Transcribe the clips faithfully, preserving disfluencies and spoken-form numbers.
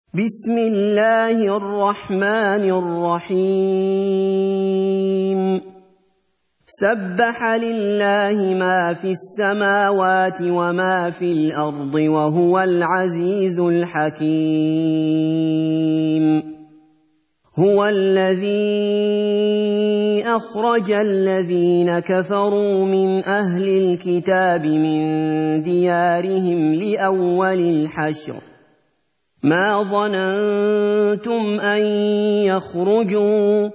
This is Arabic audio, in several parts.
بسم الله الرحمن الرحيم سبح لله ما في السماوات وما في الأرض وهو العزيز الحكيم هو الذي أخرج الذين كفروا من أهل الكتاب من ديارهم لأول الحشر ما ظننتم أن يخرجوا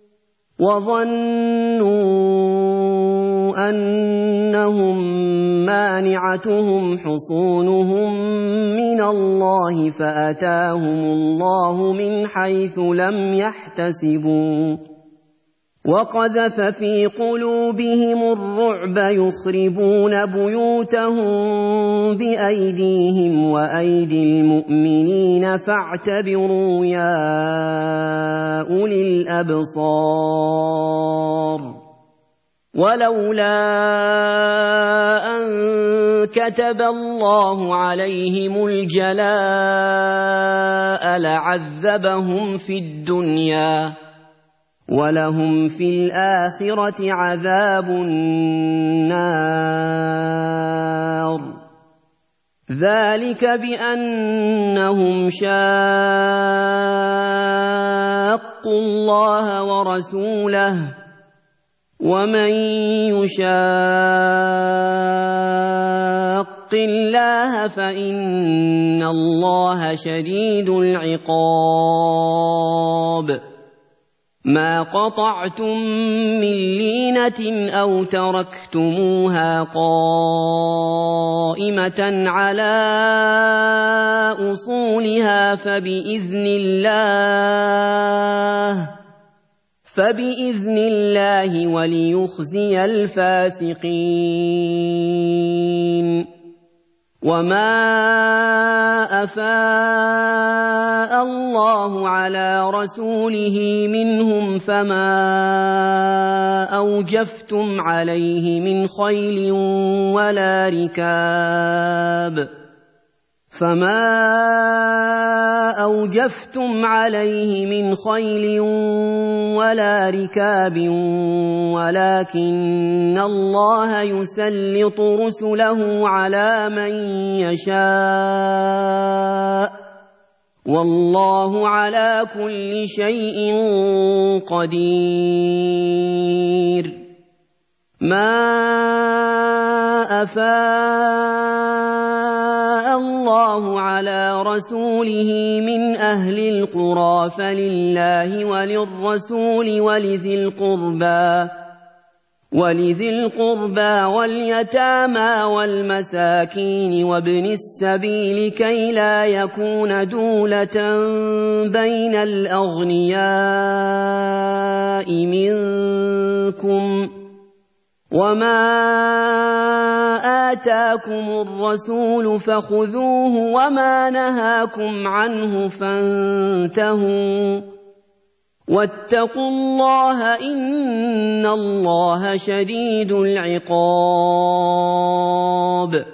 وظنوا أنهم مانعتهم حصونهم من الله فأتاهم الله من حيث لم يحتسبوا وقذف في قلوبهم الرعب يخربون بيوتهم بأيديهم وأيدي المؤمنين فاعتبروا يا أولي الأبصار ولولا أن كتب الله عليهم الجلاء لعذبهم في الدنيا ولهم في الآخرة عذاب النار ذلك بأنهم شاقوا الله ورسوله ومن يشاق الله فإن الله شديد العقاب ما قطعتم من لينة أو تركتموها قائمة على أصولها فبإذن الله فبإذن الله وليخزي الفاسقين وما أفاء الله على رسوله منهم فما أوجفتم عليه من خيل ولا ركاب فما أوجفتم عليه من خيل ولا ركاب ولكن الله يسلط رسله على من يشاء والله على كل شيء قدير ما أفاء الله على رسوله من أهل القرى فلله وللرسول ولذي القربى ولذي القربى واليتامى والمساكين وابن السبيل كي لا يكون دولة بين الأغنياء منكم وما آتاكم الرسول فخذوه وما نهاكم عنه فانتهوا واتقوا الله إن الله شديد العقاب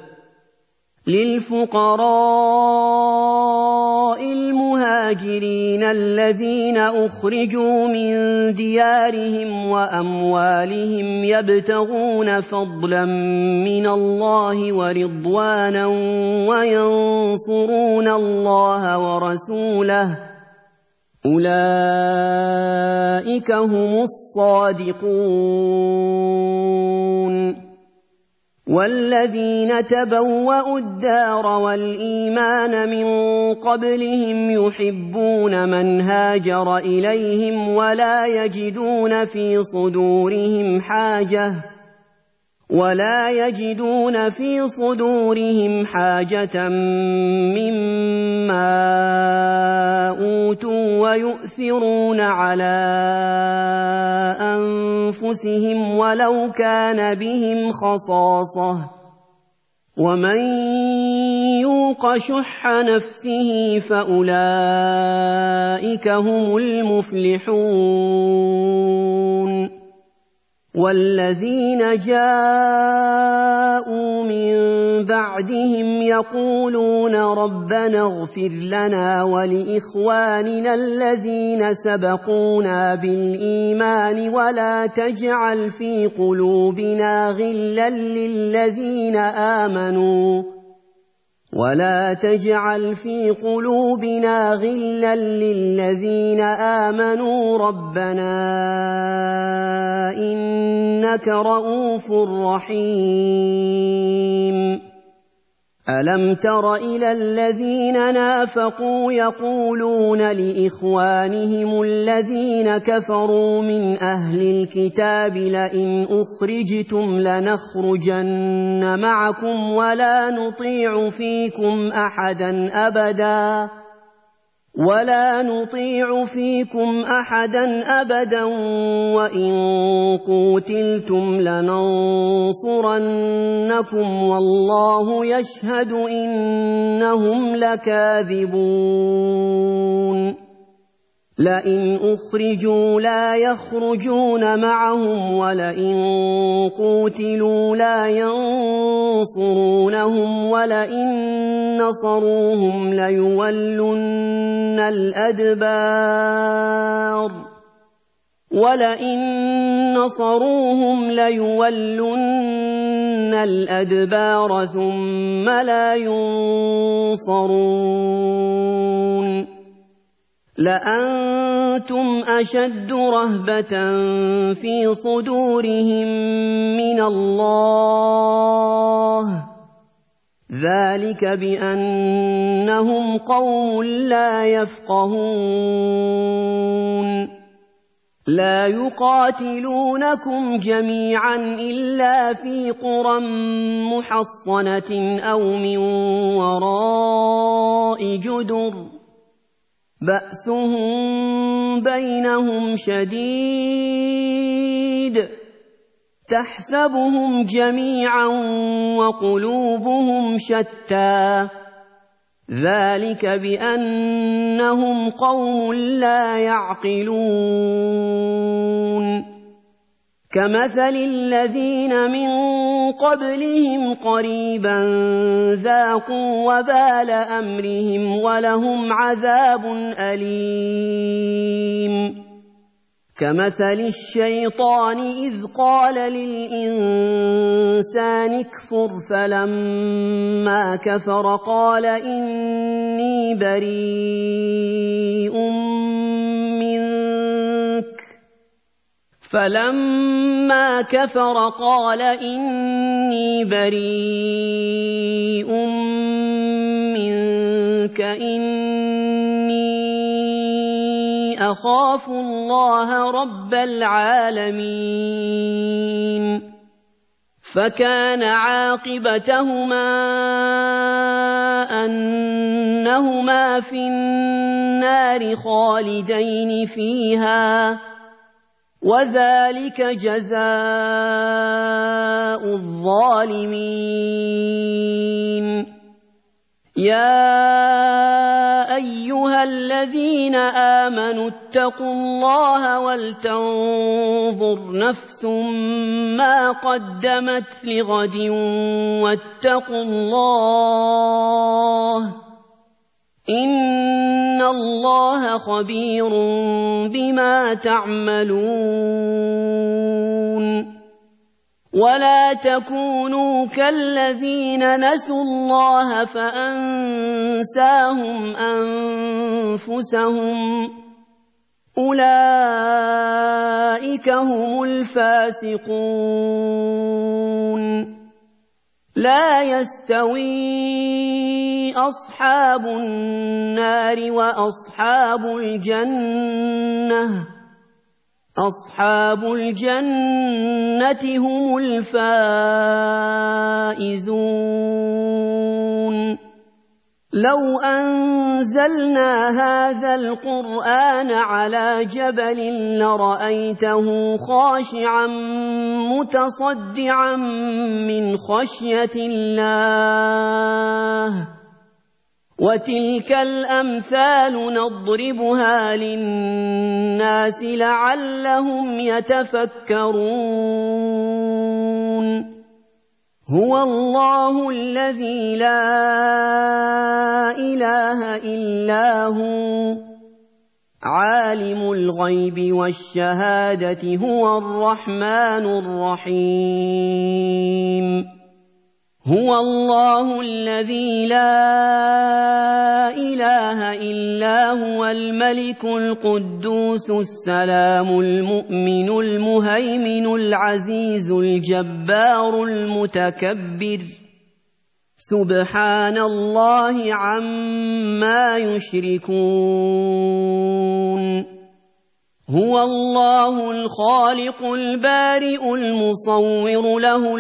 للفقراء المهاجرين الذين أخرجوا من ديارهم وأموالهم يبتغون فضلا من الله ورضوانا وينصرون الله ورسوله أولئك هم الصادقون والذين تبوأوا الدار والإيمان من قبلهم يحبون من هاجر إليهم ولا يجدون في صدورهم حاجة ولا يجدون في صدورهم حاجة مما أوتوا ويؤثرون على أنفسهم ولو كان بهم خصاصة ومن يوق شح نفسه فأولئك هم المفلحون والذين جاءوا من بعدهم يقولون ربنا اغفر لنا ولإخواننا الذين سبقونا بالإيمان ولا تجعل في قلوبنا غلا للذين آمنوا ولا تجعل في قلوبنا غلا للذين آمنوا ربنا إنك رءوف رحيم ألم تر إلى الذين نافقوا يقولون لإخوانهم الذين كفروا من أهل الكتاب لئن أخرجتم لنخرجن معكم ولا نطيع فيكم أحدا أبدا ولا نطيع فيكم أحدا أبدا وإن قوتلتم لننصرنكم والله يشهد إنهم لكاذبون لئن أخرجوا لا يخرجون معهم ولئن قوتلوا لا ينصرونهم ولئن نصروهم ليولن الأدبار ولئن نصروهم ليولن الأدبار ثم لا ينصرون لأنتم أشد رهبة في صدورهم من الله ذلك بأنهم قوم لا يفقهون لا يقاتلونكم جميعا إلا في قرى محصنة أو من وراء جدر بأسهم بينهم شديد تحسبهم جميعا وقلوبهم شتى ذلك بأنهم قوم لا يعقلون كمثل الذين من قبلهم قريبا ذاقوا وبال أمرهم ولهم عذاب أليم كمثل الشيطان إذ قال للإنسان اكفر فلما كفر قال إني بريء منك فلما كفر قال إني بريء منك إني أخاف الله رب العالمين فكان عاقبتهما أنهما في النار خالدين فيها وذلك جزاء الظالمين يا أيها الذين آمنوا اتقوا الله ولتنظر نفس ما قدمت لغد واتقوا الله إن الله خبير بما تعملون ولا تكونوا كالذين نسوا الله فأنساهم أنفسهم أولئك هم الفاسقون لا يستوي أصحاب النار وأصحاب الجنة أصحاب الجنة هم الفائزون لو أنزلنا هذا القرآن على جبل لرأيته خاشعا متصدعا من خشية الله وتلك الأمثال نضربها للناس لعلهم يتفكرون هو الله الذي لا إله إلا هو عالم الغيب والشهادة هو الرحمن الرحيم هو الله الذي لا إله إلا هو الملك القدوس السلام المؤمن المهيمن العزيز الجبار المتكبر سبحان الله عما يشركون هو الله الخالق البارئ المصور له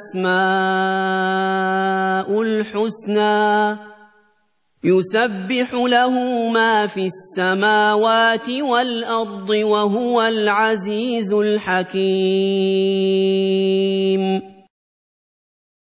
الأسماء الحسنى يسبح له ما في السماوات والأرض وهو العزيز الحكيم